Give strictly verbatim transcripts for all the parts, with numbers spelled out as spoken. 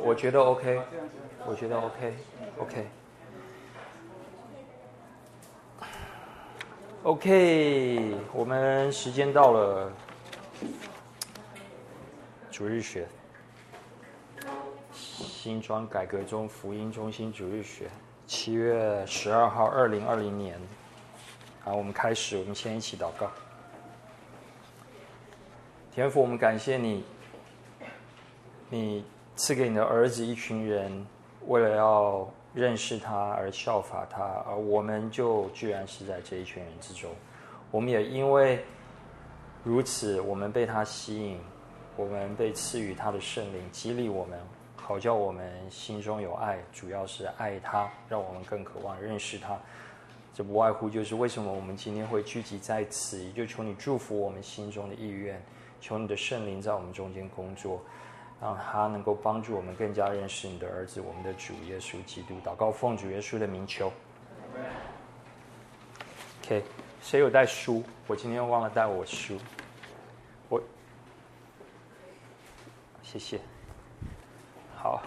我觉得 OK， 我觉得 OK，OK，OK，、OK, OK, 我们时间到了，主日学，新庄改革中福音中心主日学，七月十二号，二零二零年。好，我们开始，我们先一起祷告。天父，我们感谢你，你赐给你的儿子一群人，为了要认识他而效法他，而我们就居然是在这一群人之中。我们也因为如此，我们被他吸引，我们被赐予他的圣灵，激励我们，好叫我们心中有爱，主要是爱他，让我们更渴望认识他。这不外乎就是为什么我们今天会聚集在此，也就求你祝福我们心中的意愿，求你的圣灵在我们中间工作，让他能够帮助我们更加认识你的儿子，我们的主耶稣基督。祷告奉主耶稣的名求。OK， 谁有带书？我今天忘了带我书，我谢谢。好，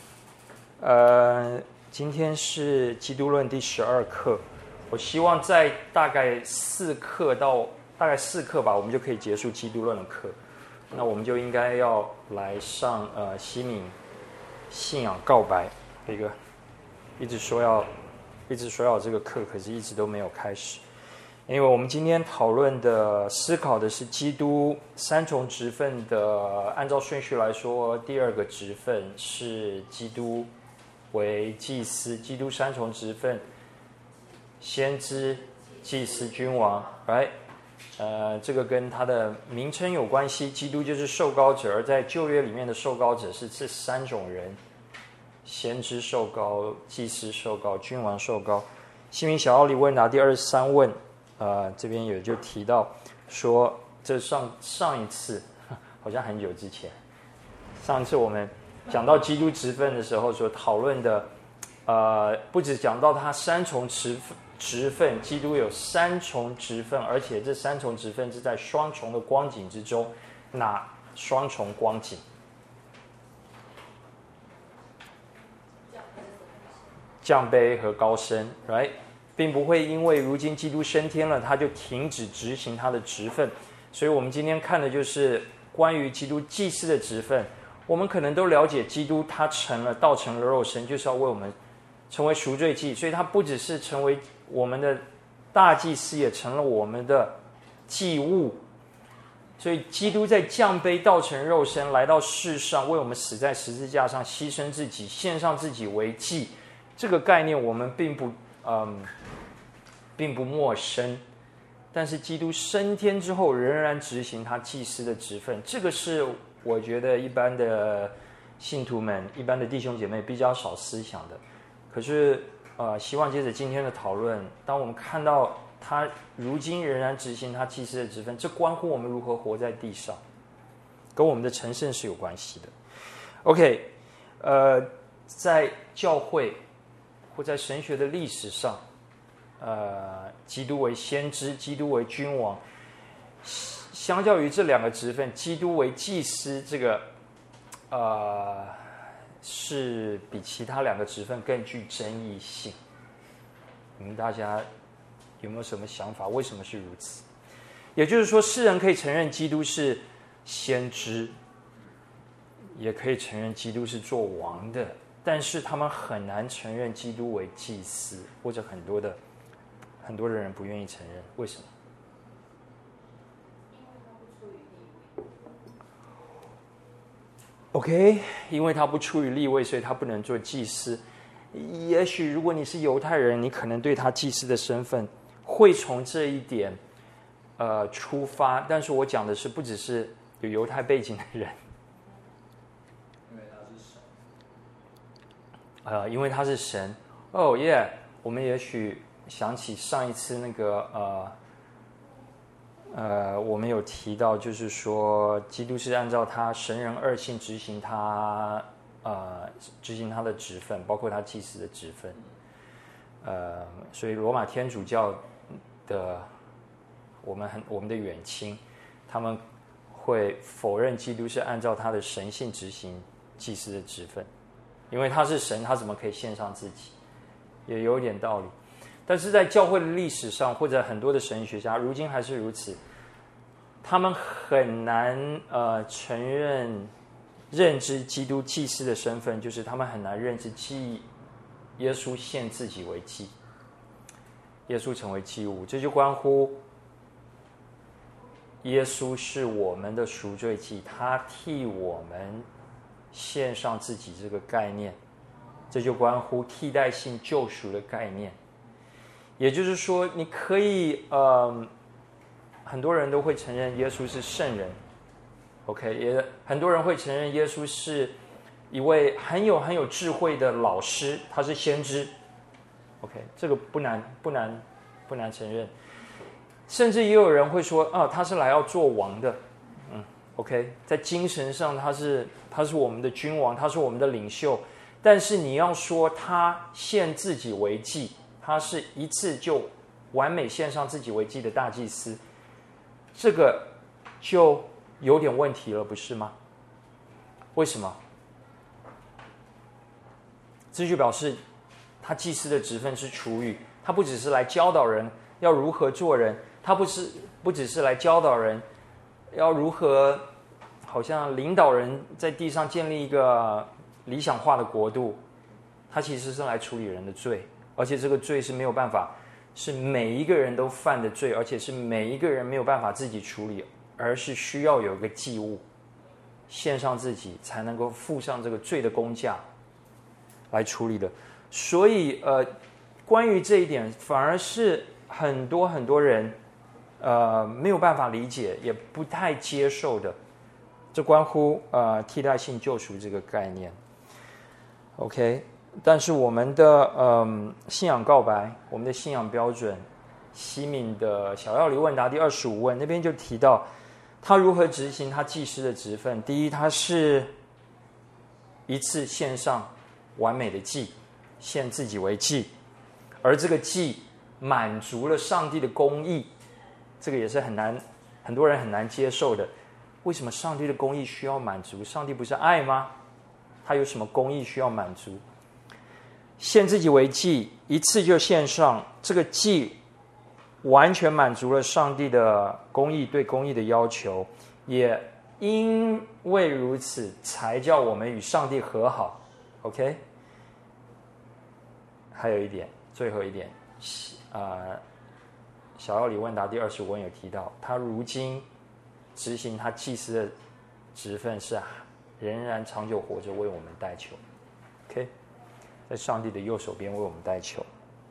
呃，今天是基督论第十二课。我希望在大概四课到大概四课吧，我们就可以结束基督论的课。那我们就应该要来上呃西敏信仰告白一个，一直说要一直说要有这个课，可是一直都没有开始。因为我们今天讨论的思考的是基督三重职分的，按照顺序来说，第二个职分是基督为祭司，基督三重职分。先知、祭司、君王 ，right？ 呃，这个跟他的名称有关系。基督就是受膏者，而在旧约里面的受膏者是这三种人：先知受膏、祭司受膏、君王受膏。西敏小奥里问答第二十三问，呃，这边也就提到说，这上上一次好像很久之前，上次我们讲到基督职分的时候所讨论的，呃，不只讲到他三重职分。职分，基督有三重职分，而且这三重职分是在双重的光景之中。哪双重光景？降卑和高升 ，right？ 并不会因为如今基督升天了，他就停止执行他的职分。所以我们今天看的就是关于基督祭司的职分。我们可能都了解，基督他成了道成了肉身，就是要为我们成为赎罪祭，所以他不只是成为我们的大祭司，也成了我们的祭物。所以基督在降卑道成肉身来到世上，为我们死在十字架上，牺牲自己，献上自己为祭。这个概念我们并不嗯并不陌生，但是基督升天之后仍然执行他祭司的职分，这个是我觉得一般的信徒们、一般的弟兄姐妹比较少思想的。可是呃，希望接着今天的讨论，当我们看到他如今仍然执行他祭司的职分，这关乎我们如何活在地上，跟我们的成圣是有关系的。OK， 呃，在教会或在神学的历史上，呃，基督为先知，基督为君王，相较于这两个职分，基督为祭司这个，呃。是比其他两个职分更具争议性。你们大家有没有什么想法？为什么是如此？也就是说，世人可以承认基督是先知，也可以承认基督是做王的，但是他们很难承认基督为祭司，或者很多的很多的人不愿意承认。为什么？OK， 因为他不出于利位，所以他不能做祭司。也许如果你是犹太人，你可能对他祭司的身份会从这一点呃出发。但是我讲的是不只是有犹太背景的人， 因为他是神。 呃，因为他是神。哦耶！我们也许想起上一次那个呃。呃，我们有提到，就是说，基督是按照他神人二性执行他呃执行他的职分，包括他祭司的职分。呃，所以罗马天主教的我们很我们的远亲，他们会否认基督是按照他的神性执行祭司的职分。 因为他是神，他怎么可以献上自己？也有点道理。但是在教会的历史上，或者很多的神学家，如今还是如此，他们很难呃承认认知基督祭司的身份，就是他们很难认知祭耶稣献自己为祭，耶稣成为祭物，这就关乎耶稣是我们的赎罪祭，他替我们献上自己这个概念，这就关乎替代性救赎的概念。也就是说，你可以呃，很多人都会承认耶稣是圣人 ，OK， 也很多人会承认耶稣是一位很有很有智慧的老师，他是先知 ，OK， 这个不难不难不难承认。甚至也有人会说，啊，他是来要做王的，嗯 ，OK， 在精神上他是他是我们的君王，他是我们的领袖。但是你要说他献自己为祭，他是一次就完美献上自己为祭的大祭司，这个就有点问题了，不是吗？为什么？这就表示他祭司的职分是处于，他不只是来教导人要如何做人，他不是不只是来教导人要如何好像领导人在地上建立一个理想化的国度，他其实是来处理人的罪，而且这个罪是没有办法，是每一个人都犯的罪，而且是每一个人没有办法自己处理，而是需要有一个祭物献上自己，才能够付上这个罪的工价来处理的。所以呃，关于这一点，反而是很多很多人呃没有办法理解，也不太接受的。这关乎呃替代性救赎这个概念。OK， 但是我们的嗯信仰告白，我们的信仰标准，西敏的小要理问答第二十五问那边就提到，他如何执行他祭司的职分。第一，他是一次献上完美的祭，献自己为祭，而这个祭满足了上帝的公义，这个也是很难，很多人很难接受的。为什么上帝的公义需要满足？上帝不是爱吗？他有什么公义需要满足？献自己为祭，一次就献上，这个祭完全满足了上帝的公义对公义的要求，也因为如此，才叫我们与上帝和好。OK， 还有一点，最后一点，呃，小要理问答第二十五问有提到，他如今执行他祭司的职分是仍然长久活着为我们代求 ，OK， 在上帝的右手边为我们代求。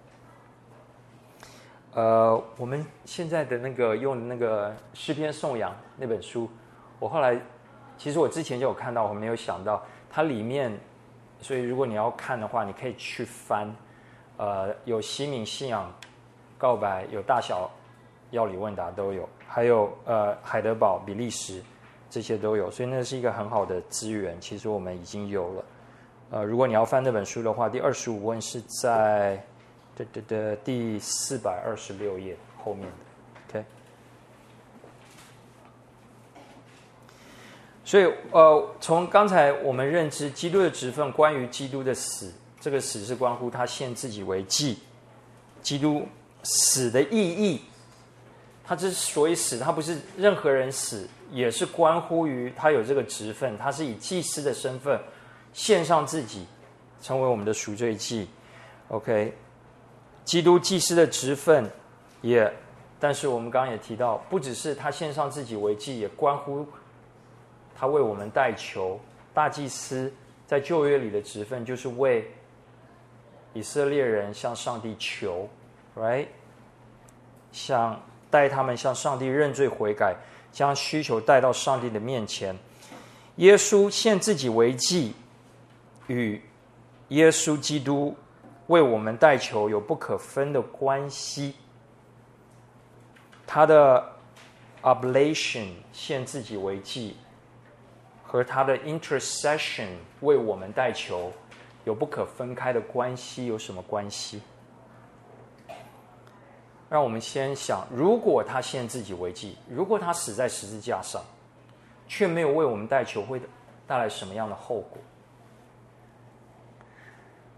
呃，我们现在的那个用的那个诗篇颂扬那本书，我后来其实我之前就有看到，我没有想到它里面，所以如果你要看的话，你可以去翻，呃，有西敏信仰告白，有大小要理问答都有，还有呃海德堡、比利时这些都有，所以那是一个很好的资源。其实我们已经有了。呃，如果你要翻那本书的话，第二十五问是在的的的第四百二十六页后面的 ，OK。所以呃，从刚才我们认知基督的职分，关于基督的死，这个死是关乎他献自己为祭，基督死的意义。他之所以死，他不是任何人死，也是关乎于他有这个职分，他是以祭司的身份献上自己，成为我们的赎罪祭。OK， 基督祭司的职分也，但是我们刚刚也提到，不只是他献上自己为祭，也关乎他为我们代求。大祭司在旧约里的职分就是为以色列人向上帝求 ，right， 向带他们向上帝认罪悔改，将需求带到上帝的面前。耶稣献自己为祭，与耶稣基督为我们代求有不可分的关系。他的 oblation 献自己为祭，和他的 intercession 为我们代求有不可分开的关系。有什么关系？让我们先想，如果他献自己为祭，如果他死在十字架上，却没有为我们代求，会带来什么样的后果？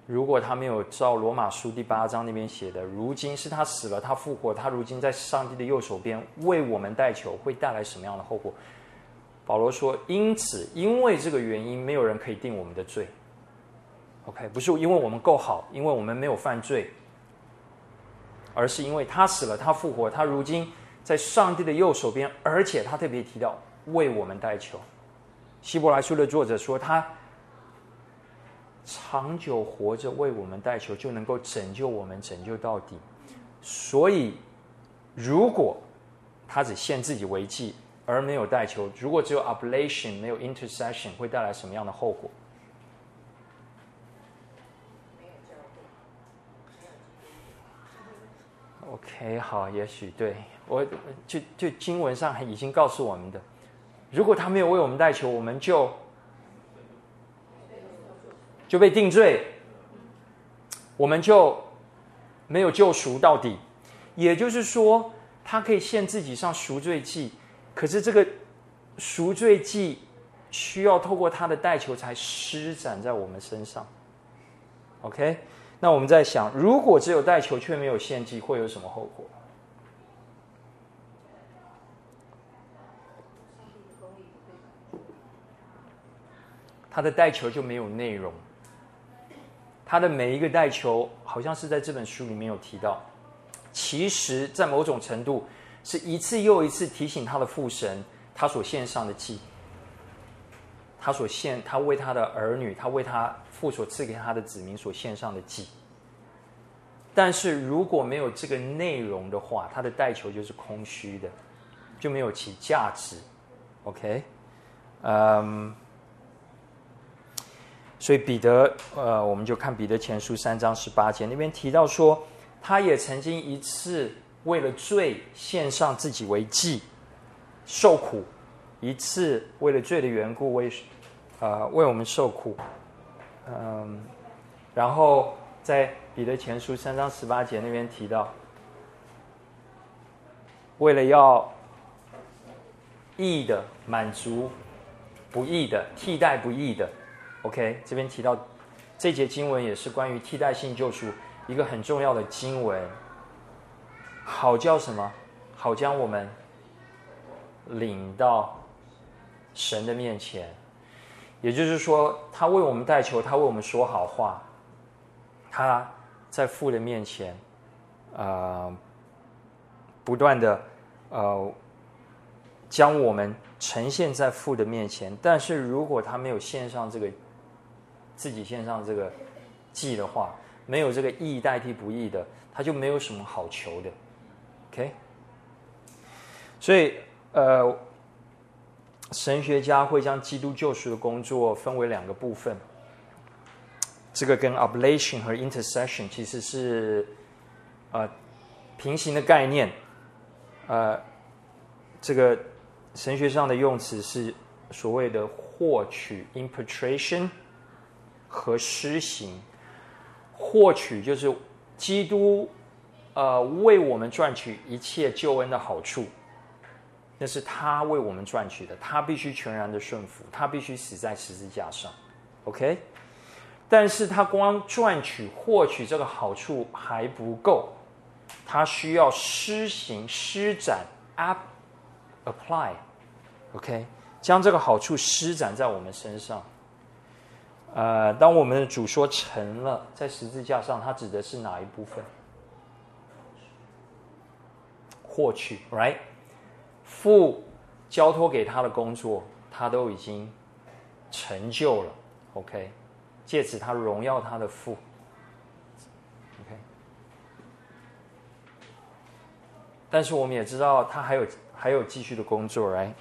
如果他没有照罗马书第八章那边写的，如今是他死了，他复活，他如今在上帝的右手边为我们代求，会带来什么样的后果？保罗说，因此因为这个原因，没有人可以定我们的罪。 OK， 不是因为我们够好，因为我们没有犯罪，而是因为他死了，他复活，他如今在上帝的右手边，而且他特别提到为我们代求。希伯来书的作者说，他长久活着为我们代求，就能够拯救我们，拯救到底。所以，如果他只献自己为祭，而没有代求，如果只有 oblation 没有 intercession， 会带来什么样的后果？ OK， 好，也许对我就就经文上已经告诉我们的，如果他没有为我们代求，我们就就被定罪，我们就没有救赎到底。也就是说，他可以献自己上赎罪祭，可是这个赎罪祭需要透过他的代求才施展在我们身上。OK。 那我们在想，如果只有代求却没有献祭，会有什么后果？他的代求就没有内容，他的每一个代求，好像是在这本书里面有提到，其实在某种程度是一次又一次提醒他的父神，他所献上的祭，他所献，他为他的儿女，他为他父所赐给他的子民所献上的祭。但是如果没有这个内容的话，他的代求就是空虚的，就没有其价值。OK， 嗯，所以彼得，呃，我们就看彼得前书三章十八节那边提到说，他也曾经一次为了罪献上自己为祭，受苦，一次为了罪的缘故为，呃，为我们受苦，嗯，然后在彼得前书三章十八节那边提到，为了要义的满足不义的，替代不义的。OK， 这边提到这节经文也是关于替代性救赎一个很重要的经文，好叫什么？好将我们领到神的面前。也就是说，他为我们代求，他为我们说好话，他在父的面前，呃，不断的呃将我们呈现在父的面前。但是如果他没有献上这个自己献上这个祭的话，没有这个义代替不义的，他就没有什么好求的。OK， 所以呃。神学家会将基督救赎的工作分为两个部分，这个跟 oblation 和 intercession 其实是呃平行的概念。呃，这个神学上的用词是所谓的获取 impartation 和施行。获取就是基督呃为我们赚取一切救恩的好处。那是他为我们赚取的，他必须全然的顺服，他必须死在十字架上 ，OK？ 但是他光赚取、获取这个好处还不够，他需要施行、施展 ，apply，OK？ 将这个好处施展在我们身上。呃，当我们的主说成了，在十字架上，他指的是哪一部分？获取 ，right？父交托给他的工作，他都已经成就了 ，OK， 借此他荣耀他的父 ，OK。但是我们也知道，他还有还有继续的工作 ，right？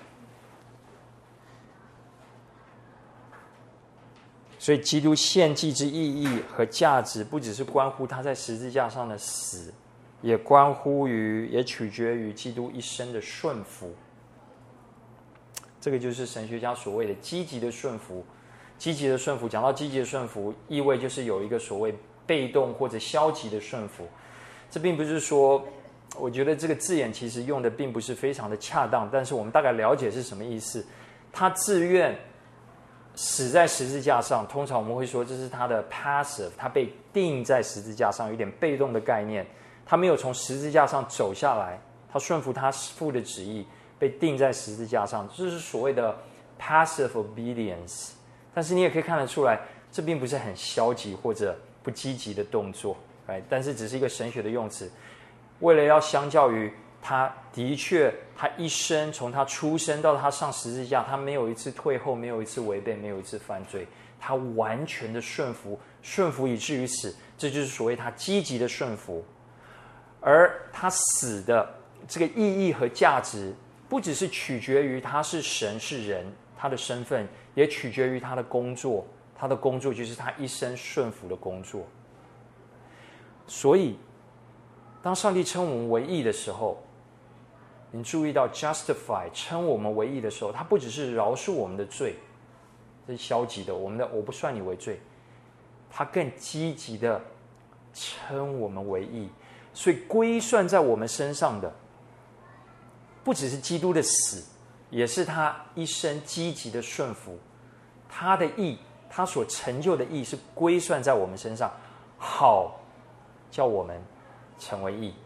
所以基督献祭之意义和价值，不只是关乎他在十字架上的死。也关乎于，也取决于基督一生的顺服。这个就是神学家所谓的积极的顺服。积极的顺服，讲到积极的顺服，意味就是有一个所谓被动或者消极的顺服。这并不是说，我觉得这个字眼其实用的并不是非常的恰当，但是我们大概了解是什么意思。他自愿死在十字架上，通常我们会说这是他的 passive， 他被钉在十字架上，有点被动的概念，他没有从十字架上走下来，他顺服他父的旨意，被钉在十字架上，这是所谓的 passive obedience。但是你也可以看得出来，这并不是很消极或者不积极的动作，但是只是一个神学的用词，为了要相较于他的确，他一生从他出生到他上十字架，他没有一次退后，没有一次违背，没有一次犯罪，他完全的顺服，顺服以至于死，这就是所谓他积极的顺服。而他死的这个意义和价值，不只是取决于他是神是人，他的身份也取决于他的工作，他的工作就是他一生顺服的工作。所以当上帝称我们为义的时候，你注意到 justify 称我们为义的时候，他不只是饶恕我们的罪，这是消极的，我们的我不算你为罪，他更积极的称我们为义。所以归算在我们身上的不只是基督的死，也是他一生积极的顺服，他的义，他所成就的义是归算在我们身上，好叫我们成为义。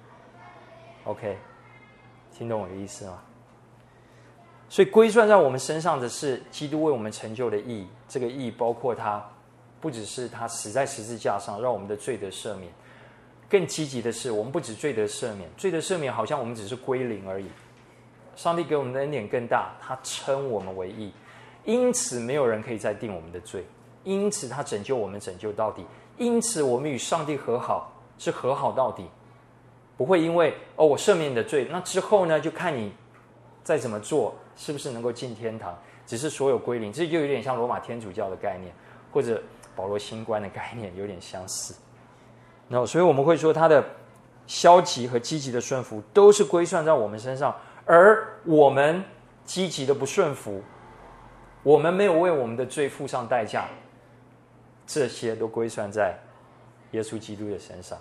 OK， 听懂我的意思吗？所以归算在我们身上的是基督为我们成就的义，这个义包括他不只是他死在十字架上让我们的罪得赦免，更积极的是我们不只罪得赦免，罪得赦免好像我们只是归零而已，上帝给我们的恩典更大，他称我们为义，因此没有人可以再定我们的罪，因此他拯救我们拯救到底，因此我们与上帝和好是和好到底，不会因为哦我赦免你的罪，那之后呢就看你再怎么做是不是能够进天堂，只是所有归零，这就有点像罗马天主教的概念，或者保罗新观的概念有点相似。那所以我们会说他的消极和积极的顺服都是归算在我们身上，而我们积极的不顺服，我们没有为我们的罪付上代价，这些都归算在耶稣基督的身上，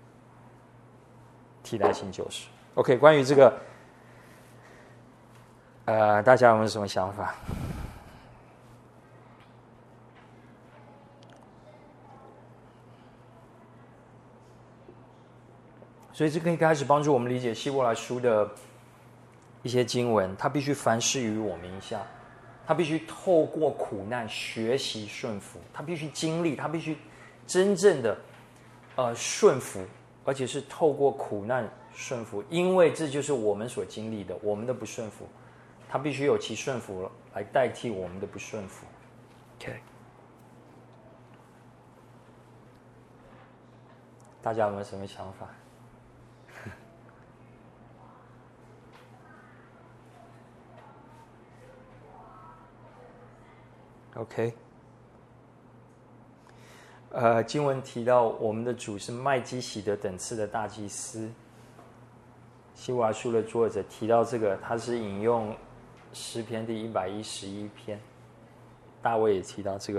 替代性救赎。 OK， 关于这个呃，大家有没有什么想法？所以这可以开始帮助我们理解希伯来书的一些经文，它必须凡事与我们一下，它必须透过苦难学习顺服，它必须经历，它必须真正的呃顺服，而且是透过苦难顺服，因为这就是我们所经历的，我们的不顺服，他必须有其顺服来代替我们的不顺服。 OK， 大家有没有什么想法？OK， 呃，经文提到我们的主是麦基洗德等次的大祭司。希伯来书的作者提到这个，他是引用诗篇第一百一十一篇，大卫也提到这个。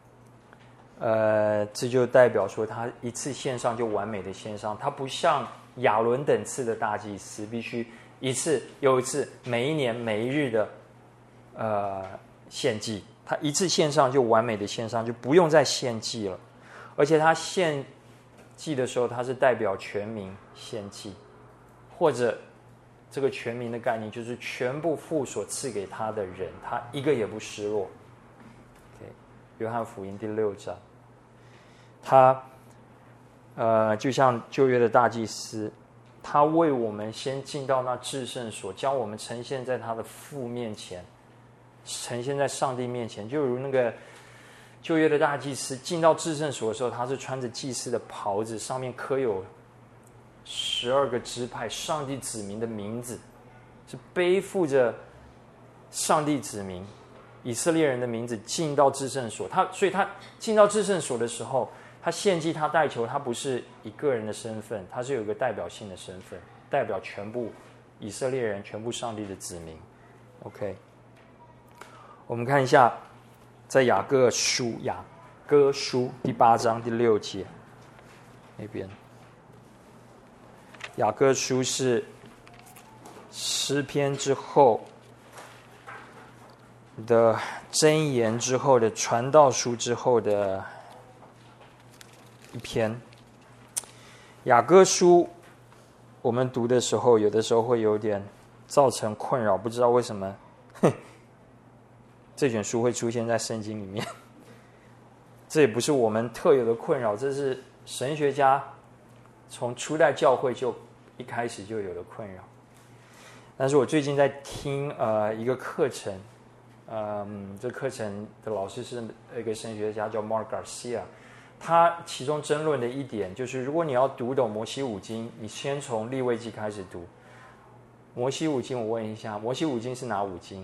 呃，这就代表说他一次献上就完美的献上，他不像亚伦等次的大祭司，必须一次又一次，每一年每一日的呃献祭。他一次献上就完美的献上，就不用再献祭了。而且他献祭的时候，他是代表全民献祭，或者这个全民的概念就是全部父所赐给他的人，他一个也不失落。Okay，约翰福音第六章，他呃就像旧约的大祭司，他为我们先进到那至圣所，将我们呈现在他的父面前。呈现在上帝面前，就如那个旧约的大祭司进到至圣所的时候，他是穿着祭司的袍子，上面刻有十二个支派上帝子民的名字，是背负着上帝子民以色列人的名字进到至圣所。他所以他进到至圣所的时候，他献祭，他代求，他不是以个人的身份，他是有一个代表性的身份，代表全部以色列人，全部上帝的子民。 OK，我们看一下，在雅各书雅歌书第八章第六节那边，雅歌书是诗篇之后的箴言之后的传道书之后的一篇。雅歌书我们读的时候，有的时候会有点造成困扰，不知道为什么这卷书会出现在圣经里面。这也不是我们特有的困扰，这是神学家从初代教会就一开始就有的困扰。但是我最近在听呃一个课程，嗯，这课程的老师是一个神学家叫 Mark Garcia， 他其中争论的一点就是，如果你要读懂摩西五经，你先从利未记开始读。摩西五经，我问一下，摩西五经是哪五经？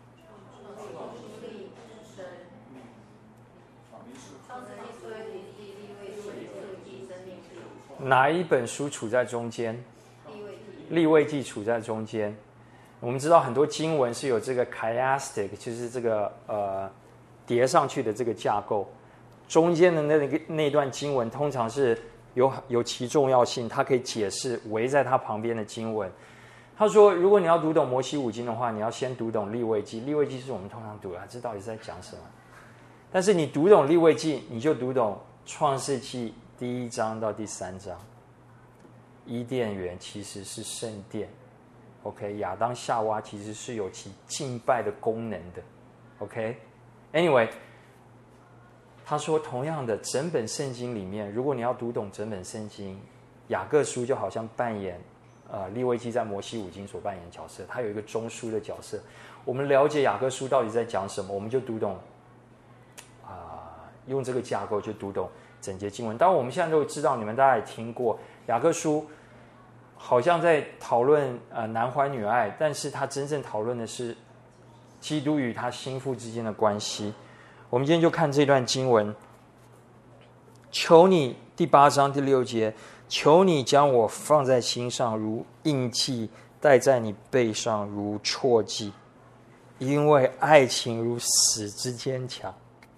哪一本书处在中间？利未记处在中间。我们知道很多经文是有这个 chiastic， 就是这个呃叠上去的这个架构。中间的那个那段经文通常是有有其重要性，它可以解释围在它旁边的经文。他说，如果你要读懂摩西五经的话，你要先读懂利未记。利未记是我们通常读的，这到底是在讲什么？但是你读懂利未记，你就读懂创世纪第一章到第三章。伊甸园其实是圣殿 ，OK， 亚当夏娃其实是有其敬拜的功能的 ，OK。Anyway， 他说同样的，整本圣经里面，如果你要读懂整本圣经，雅各书就好像扮演呃利未记在摩西五经所扮演的角色，它有一个中枢的角色。我们了解雅各书到底在讲什么，我们就读懂啊、呃，用这个架构就读懂整节经文。当然，我们现在都知道，你们大家也听过雅各书。好像在讨论呃男欢女爱，但是他真正讨论的是基督与他心腹之间的关系。我们今天就看这段经文，求你第八章第六节，求你将我放在心上如印记，戴在你背上如戳记，因为爱情如死之坚强，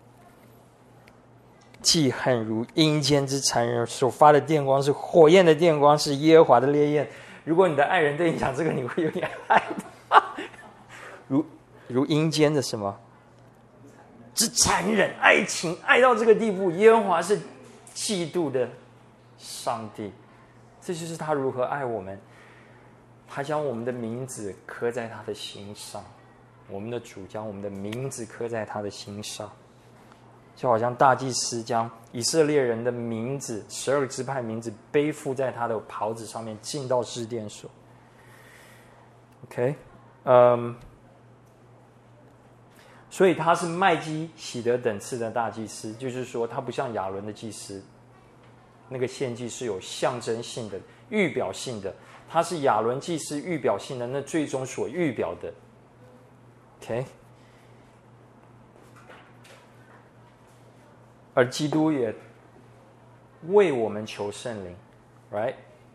记恨如阴间之残忍，所发的电光是火焰的电光，是耶和华的烈焰。如果你的爱人对你讲这个，你会有点害怕。如如阴间的什么之残忍，爱情爱到这个地步，耶和华是嫉妒的上帝。这就是他如何爱我们。他将我们的名字刻在他的心上，我们的主将我们的名字刻在他的心上。就好像大祭司将以色列人的名字，十二个支派名字背负在他的袍子上面，进到至殿所。OK， 嗯，所以他是麦基洗德等次的大祭司，就是说他不像亚伦的祭司，那个献祭是有象征性的、预表性的，他是亚伦祭司预表性的，那最终所预表的。OK。而基督也为我们求圣灵 ，right？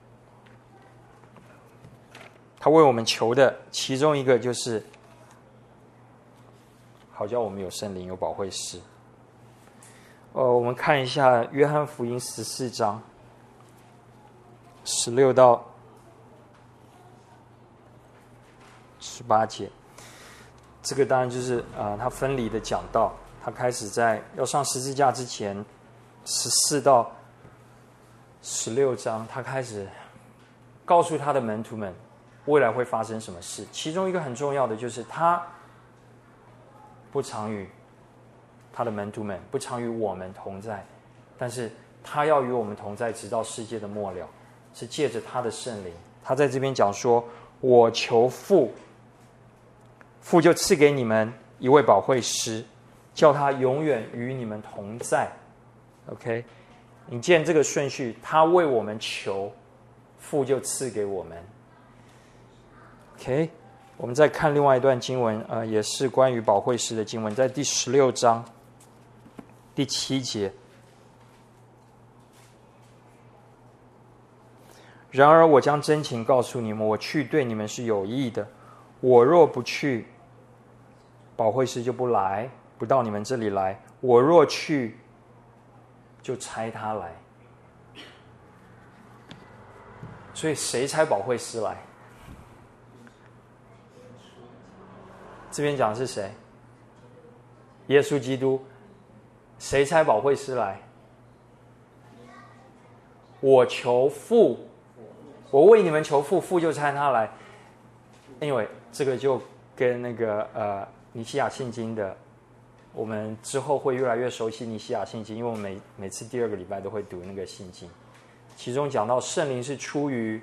他为我们求的其中一个就是，好叫我们有圣灵，有保惠师。呃，我们看一下约翰福音十四章十六到十八节，这个当然就是啊、呃，他分离的讲道。他开始在要上十字架之前，十四到十六章，他开始告诉他的门徒们未来会发生什么事。其中一个很重要的就是他不常与他的门徒们不常与我们同在，但是他要与我们同在，直到世界的末了，是借着他的圣灵。他在这边讲说：“我求父，父就赐给你们一位保惠师。”叫他永远与你们同在 ，OK？ 你见这个顺序，他为我们求，父就赐给我们 ，OK？ 我们再看另外一段经文，呃，也是关于保惠师的经文，在第十六章第七节。然而我将真情告诉你们，我去对你们是有益的。我若不去，保惠师就不来。不到你们这里来，我若去，就差他来。所以谁差保惠师来？这边讲的是谁？ 耶稣基督。谁差保惠师来？我求父，我为你们求父，父就差他来。因为这个就跟那个呃尼西亚信经的，我们之后会越来越熟悉尼西亚信经，因为我们每每次第二个礼拜都会读那个信经，其中讲到圣灵是出于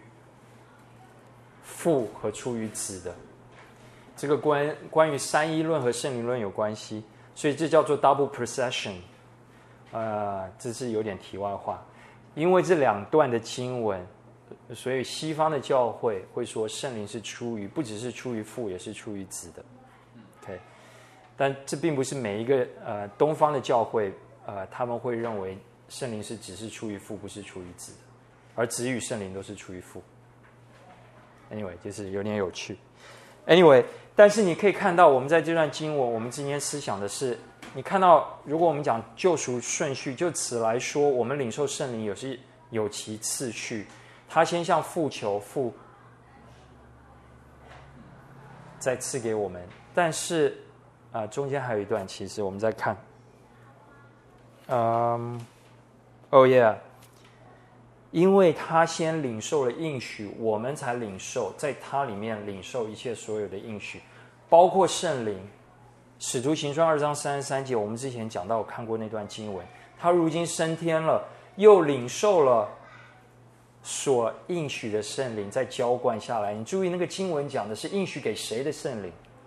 父和出于子的，这个关关于三一论和圣灵论有关系，所以这叫做 double procession。呃，这是有点题外话，因为这两段的经文，所以西方的教会会说圣灵是出于，不只是出于父，也是出于子的。OK， 但这并不是每一个呃东方的教会呃他们会认为圣灵是只是出于父，不是出于子的，而子与圣灵都是出于父。Anyway， 就是有点有趣。Anyway， 但是你可以看到，我们在这段经文，我们今天思想的是，你看到，如果我们讲救赎顺序，就此来说，我们领受圣灵也是有其次序，他先向父求，父再赐给我们。但是啊、呃，中间还有一段，其实我们再看，嗯，哦耶。因为他先领受了应许，我们才领受，在他里面领受一切所有的应许，包括圣灵。使徒行传二章三十三节，我们之前讲到，我看过那段经文。他如今升天了，又领受了所应许的圣灵，再浇灌下来。你注意那个经文讲的是应许给谁的圣灵？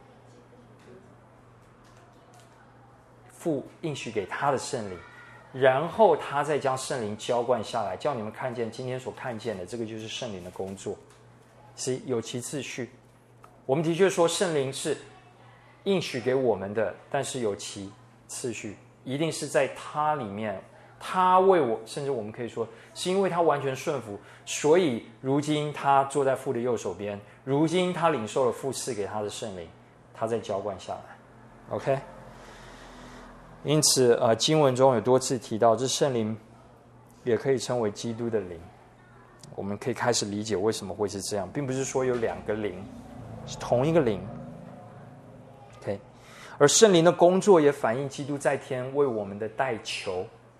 父应许给他的圣灵。然后他再将圣灵浇灌下来，叫你们看见今天所看见的，这个就是圣灵的工作，是有其次序。我们的确说圣灵是应许给我们的，但是有其次序，一定是在他里面，他为我，甚至我们可以说是因为他完全顺服，所以如今他坐在父的右手边，如今他领受了父赐给他的圣灵，他再浇灌下来。 OK，因此，呃，经文中有多次提到，这圣灵也可以称为基督的灵。我们可以开始理解为什么会是这样，并不是说有两个灵，是同一个灵。OK， 而圣灵的工作也反映基督在天为我们的代求。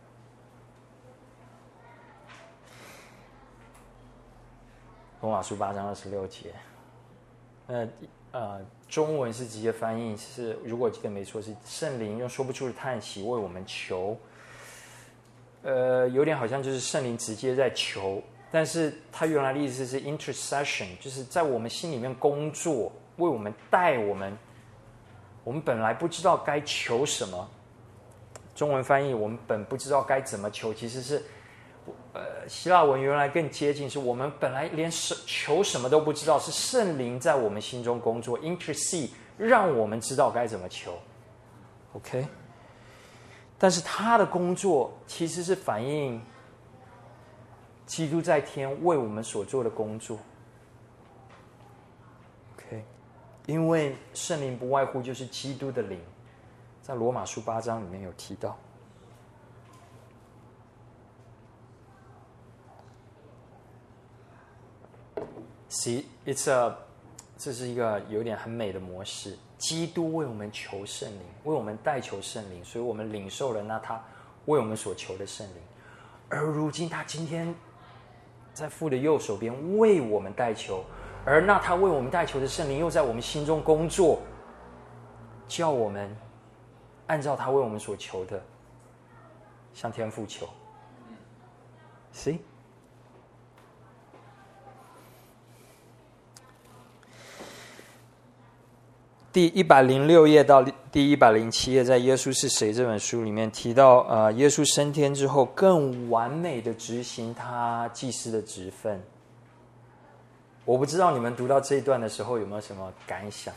罗马书八章二十六节，呃呃。中文是直接翻译，是如果记得没错，是圣灵用说不出的叹息为我们求，呃，有点好像就是圣灵直接在求，但是他原来的意思是 intercession， 就是在我们心里面工作，为我们带我们，我们本来不知道该求什么，中文翻译我们本不知道该怎么求，其实是呃，希腊文原来更接近，是我们本来连求什么都不知道，是圣灵在我们心中工作 ，intercede， 让我们知道该怎么求。OK， 但是他的工作其实是反映基督在天为我们所做的工作。OK， 因为圣灵不外乎就是基督的灵，在罗马书八章里面有提到。See, it's a， 这是一个有点很美的模式。基督为我们求圣灵，为我们代求圣灵，所以我们领受了那他为我们所求的圣灵。而如今他今天在父的右手边为我们代求，而那他为我们代求的圣灵又在我们心中工作，叫我们按照他为我们所求的向天父求。See？第一百零六页到第一百零七页，在《耶稣是谁》这本书里面提到，呃，耶稣升天之后，更完美的执行他祭司的职分。我不知道你们读到这一段的时候有没有什么感想？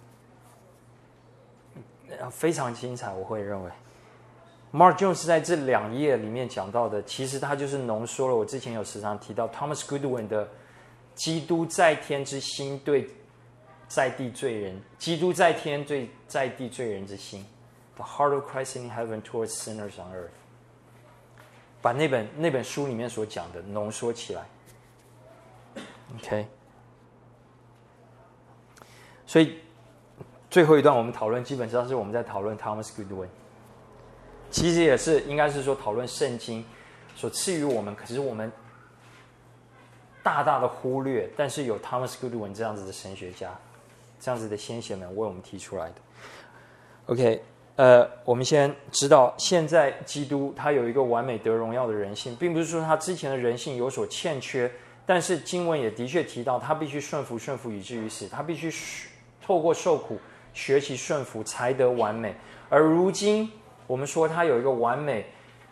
非常精彩，我会认为。Mark Jones 在这两页里面讲到的，其实他就是浓缩了我之前有时常提到 Thomas Goodwin 的基督在天之心对在地罪人，基督在天对在地罪人之心 ，The heart of Christ in heaven towards sinners on earth。把那本那本书里面所讲的浓缩起来。OK， 所以最后一段我们讨论，基本上是我们在讨论 Thomas Goodwin， 其实也是应该是说讨论圣经所赐予我们，可是我们大大的忽略，但是有 Thomas Goodwin 这样子的神学家，这样子的先贤们为我们提出来的。OK， 呃，我们先知道，现在基督他有一个完美得荣耀的人性，并不是说他之前的人性有所欠缺，但是经文也的确提到，他必须顺服，顺服以至于死，他必须透过受苦学习顺服，才得完美。而如今我们说他有一个完美，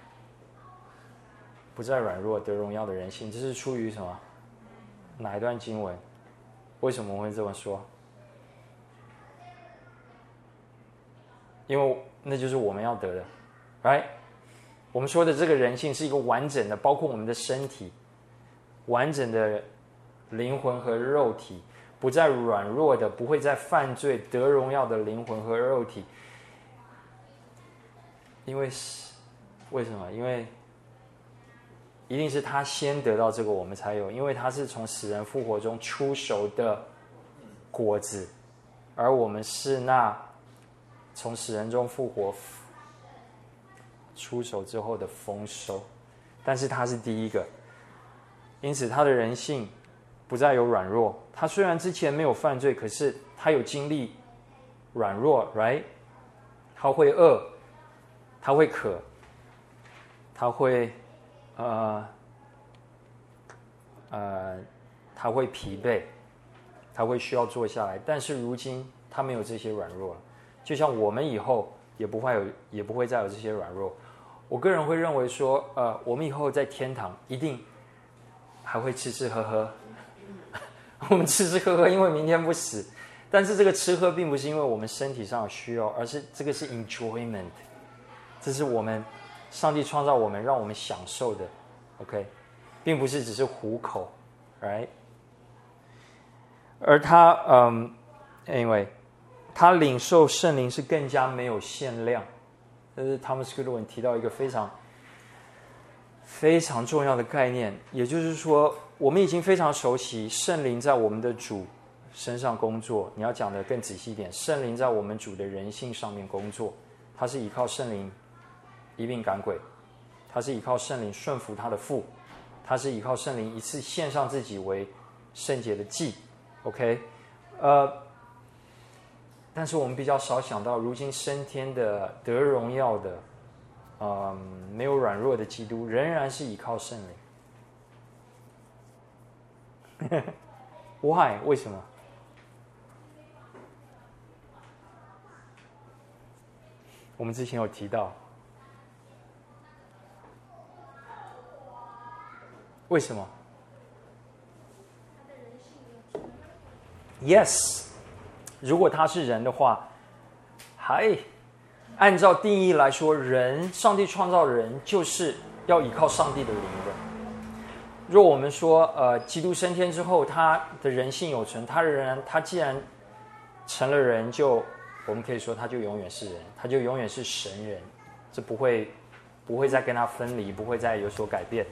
不再软弱得荣耀的人性，这是出于什么？哪一段经文？为什么我会这么说？因为那就是我们要得的 ，right？ 我们说的这个人性是一个完整的，包括我们的身体，完整的灵魂和肉体，不再软弱的，不会再犯罪，得荣耀的灵魂和肉体。因为为什么？因为一定是他先得到这个，我们才有，因为他是从死人复活中出熟的果子，而我们是那从死人中复活出手之后的丰收，但是他是第一个，因此他的人性不再有软弱。他虽然之前没有犯罪，可是他有经历软弱 ，right？ 他会饿，他会渴，他会呃呃他会疲惫，他会需要坐下来。但是如今他没有这些软弱了。就像我们以后也不会有，也不会再有这些软弱。我个人会认为说，呃，我们以后在天堂一定还会吃吃喝喝。我们吃吃喝喝，因为明天不死。但是这个吃喝并不是因为我们身体上有需要，而是这个是 enjoyment， 这是我们上帝创造我们，让我们享受的 ，OK， 并不是只是糊口 ，right？ 而他，嗯 ，anyway。他领受圣灵是更加没有限量，这是 Thomas Goodwin 提到一个非常非常重要的概念，也就是说，我们已经非常熟悉圣灵在我们的主身上工作。你要讲的更仔细一点，圣灵在我们主的人性上面工作，他是依靠圣灵一并赶鬼，他是依靠圣灵顺服他的父，他是依靠圣灵一次献上自己为圣洁的祭 ，OK， 呃。但是我们比较少想到，如今升天的、得荣耀的、嗯，没有软弱的基督，仍然是依靠圣灵。Why？ 为什么？我们之前有提到，为什么 ？Yes。如果他是人的话，还按照定义来说，人上帝创造人就是要依靠上帝的灵的。若我们说，呃，基督升天之后，他的人性有存，他仍然，他既然成了人就，我们可以说他就永远是人，他就永远是神人，这不会不会再跟他分离，不会再有所改变。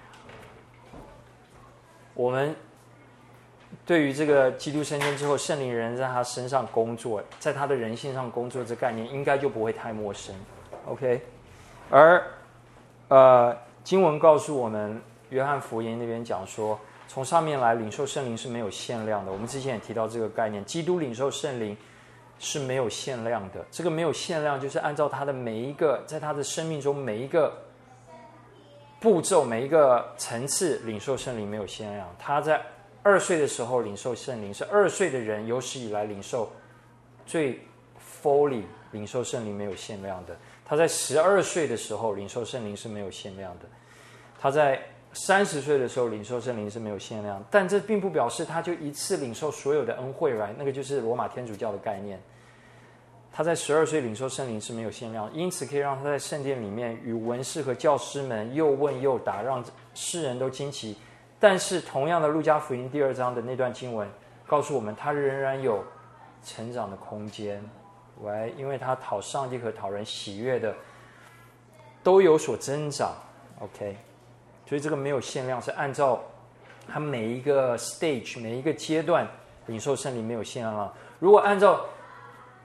我们对于这个基督升天之后，圣灵人在他身上工作，在他的人性上工作这概念，应该就不会太陌生 ，OK？ 而呃，经文告诉我们，约翰福音那边讲说，从上面来领受圣灵是没有限量的。我们之前也提到这个概念，基督领受圣灵是没有限量的。这个没有限量，就是按照他的每一个，在他的生命中每一个步骤、每一个层次领受圣灵没有限量。他在二岁的时候领受圣灵，是二岁的人有史以来领受最 fully 领受圣灵没有限量的。他在十二岁的时候领受圣灵是没有限量的。他在三十岁的时候领受圣灵是没有限量，但这并不表示他就一次领受所有的恩惠来，那个就是罗马天主教的概念。他在十二岁领受圣灵是没有限量，因此可以让他在圣殿里面与文士和教师们又问又答，让世人都惊奇。但是同样的，路加福音第二章的那段经文告诉我们，他仍然有成长的空间，喂，因为他讨上帝和讨人喜悦的都有所增长 ，OK， 所以这个没有限量，是按照他每一个 stage 每一个阶段领受圣灵没有限量。如果按照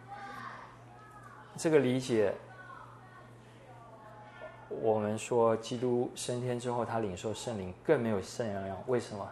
这个理解，我们说基督升天之后，他领受圣灵更没有圣灵，为什么？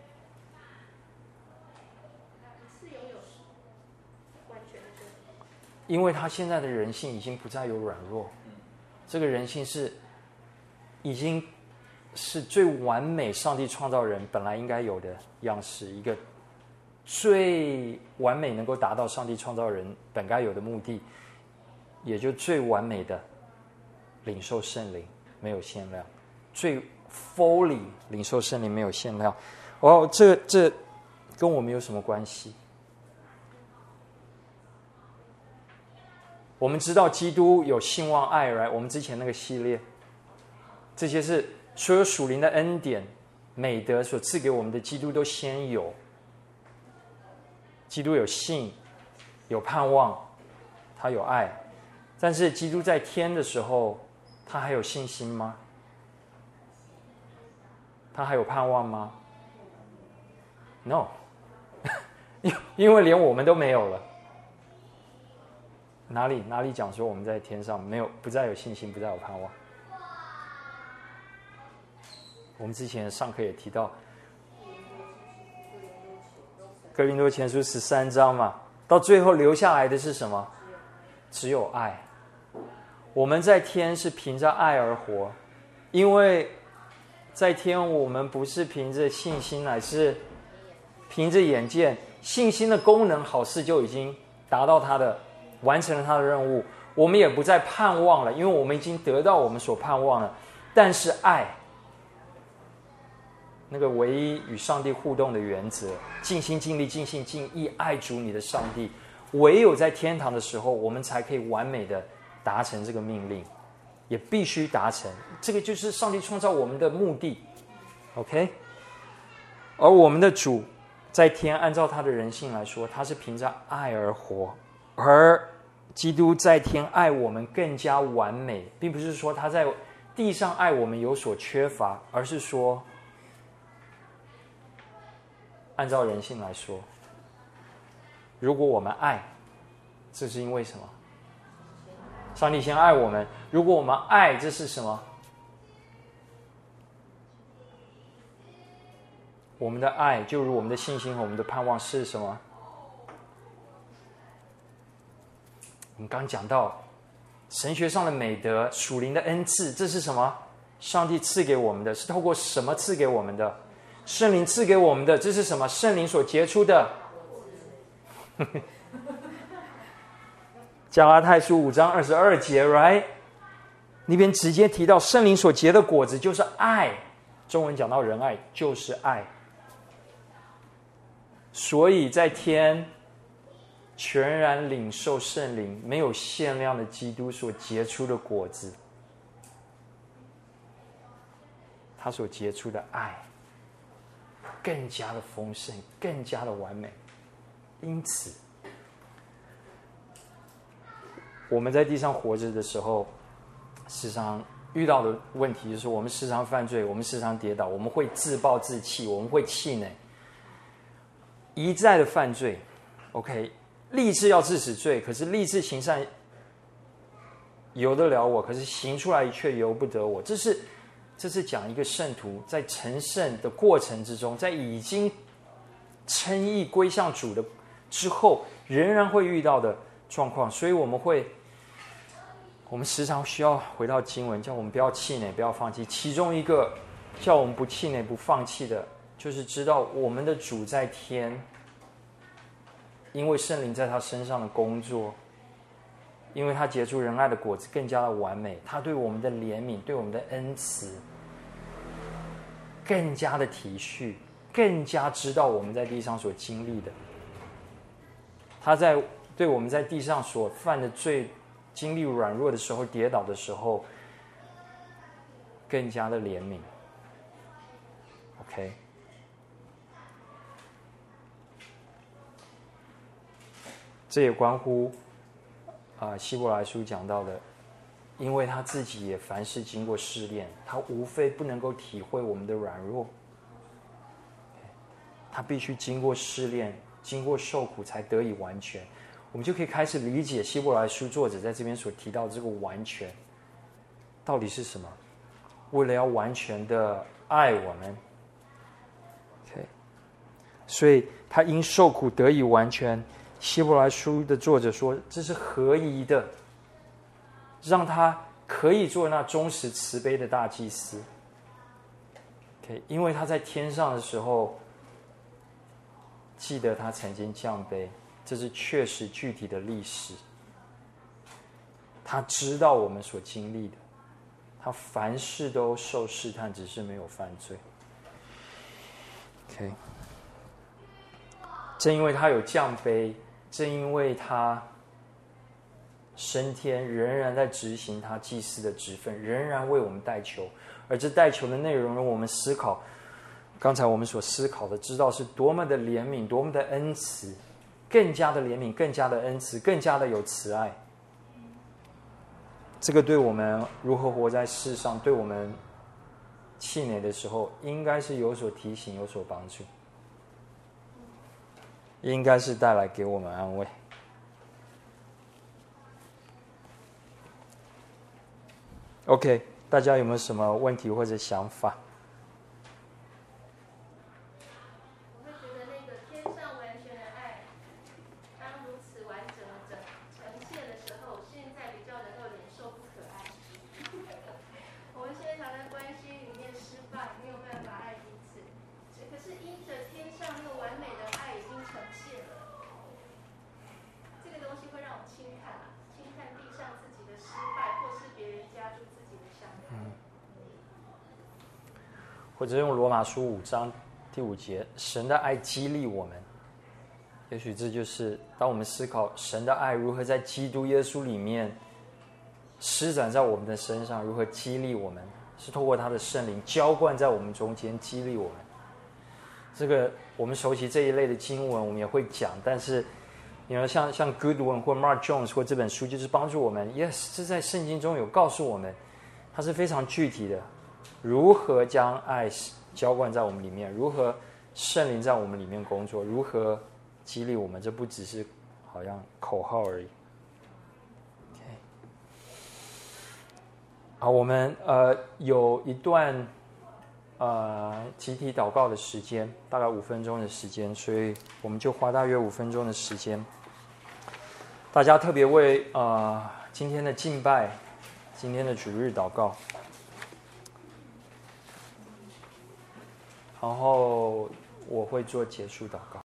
因为他现在的人性已经不再有软弱，这个人性是已经是最完美，上帝创造人本来应该有的样式，一个最完美能够达到上帝创造人本该有的目的，也就最完美的领受圣灵，没有限量，最 fully 领受圣灵没有限量。哦，这这跟我们有什么关系？我们知道基督有信望爱，来，我们之前那个系列，这些是所有属灵的恩典、美德所赐给我们的，基督都先有。基督有信，有盼望，他有爱。但是基督在天的时候，他还有信心吗？他还有盼望吗？ No 因为连我们都没有了。哪里哪里讲说我们在天上没有，不再有信心，不再有盼望？我们之前上课也提到哥林多前书十三章嘛，到最后留下来的是什么？只有爱。我们在天是凭着爱而活，因为在天我们不是凭着信心，乃是凭着眼见。信心的功能好似就已经达到它的，完成了它的任务。我们也不再盼望了，因为我们已经得到我们所盼望了。但是爱，那个唯一与上帝互动的原则，尽心尽力尽心尽意爱主你的上帝，唯有在天堂的时候，我们才可以完美的达成这个命令，也必须达成。这个就是上帝创造我们的目的 OK。 而我们的主在天，按照他的人性来说，他是凭着爱而活，而基督在天爱我们更加完美，并不是说他在地上爱我们有所缺乏，而是说按照人性来说，如果我们爱，这是因为什么？上帝先爱我们。如果我们爱，这是什么？我们的爱就如我们的信心和我们的盼望是什么？我们刚讲到神学上的美德、属灵的恩赐，这是什么？上帝赐给我们的，是透过什么赐给我们的？圣灵赐给我们的，这是什么？圣灵所结出的。加拉太书五章二十二节 ，right？ 那边直接提到圣灵所结的果子就是爱，中文讲到仁爱就是爱。所以在天全然领受圣灵，没有限量的基督所结出的果子，他所结出的爱更加的丰盛，更加的完美。因此我们在地上活着的时候，时常遇到的问题就是我们时常犯罪，我们时常跌倒，我们会自暴自弃，我们会气馁，一再的犯罪。 OK， 立志要治死罪，可是立志行善由得了我，可是行出来却由不得我。这是这是讲一个圣徒在成圣的过程之中，在已经称义归向主的之后，仍然会遇到的状况。所以我们会我们时常需要回到经文，叫我们不要气馁，不要放弃。其中一个叫我们不气馁不放弃的，就是知道我们的主在天，因为圣灵在他身上的工作，因为他结出仁爱的果子更加的完美，他对我们的怜悯，对我们的恩慈更加的体恤，更加知道我们在地上所经历的，他在对我们在地上所犯的罪，经历软弱的时候，跌倒的时候，更加的怜悯。 OK， 这也关乎啊、呃、希伯来书讲到的，因为他自己也凡事经过试炼，他无非不能够体会我们的软弱，他必须经过试炼，经过受苦才得以完全。 我们就可以开始理解希伯来书作者在这边所提到的这个完全到底是什么。为了要完全的爱我们 ，OK， 所以他因受苦得以完全。希伯来书的作者说，这是合宜的，让他可以做那忠实慈悲的大祭司。OK， 因为他在天上的时候，记得他曾经降卑，这是确实具体的历史。他知道我们所经历的。他凡事都受试探，只是没有犯罪。OK， 正因为他有降卑，正因为他升天，仍然在执行他祭司的职分，仍然为我们代求。而这代求的内容，让我们思考，刚才我们所思考的，知道是多么的怜悯，多么的恩慈，更加的怜悯，更加的恩慈，更加的有慈爱。这个对我们如何活在世上，对我们气馁的时候，应该是有所提醒，有所帮助，应该是带来给我们安慰。OK， 大家有没有什么问题或者想法？或者用罗马书五章第五节，神的爱激励我们。也许这就是当我们思考神的爱如何在基督耶稣里面施展在我们的身上，如何激励我们，是透过他的圣灵浇灌在我们中间，激励我们。这个我们熟悉这一类的经文，我们也会讲，但是你说像像 Goodwin 或 Mark Jones 或这本书，就是帮助我们 ，yes， 这在圣经中有告诉我们，它是非常具体的。如何将爱浇灌在我们里面？如何圣灵在我们里面工作？如何激励我们？这不只是好像口号而已。Okay. 好，我们呃有一段呃集体祷告的时间，大概五分钟的时间，所以我们就花大约五分钟的时间。大家特别为呃今天的敬拜、今天的主日祷告。然后我会做结束祷告。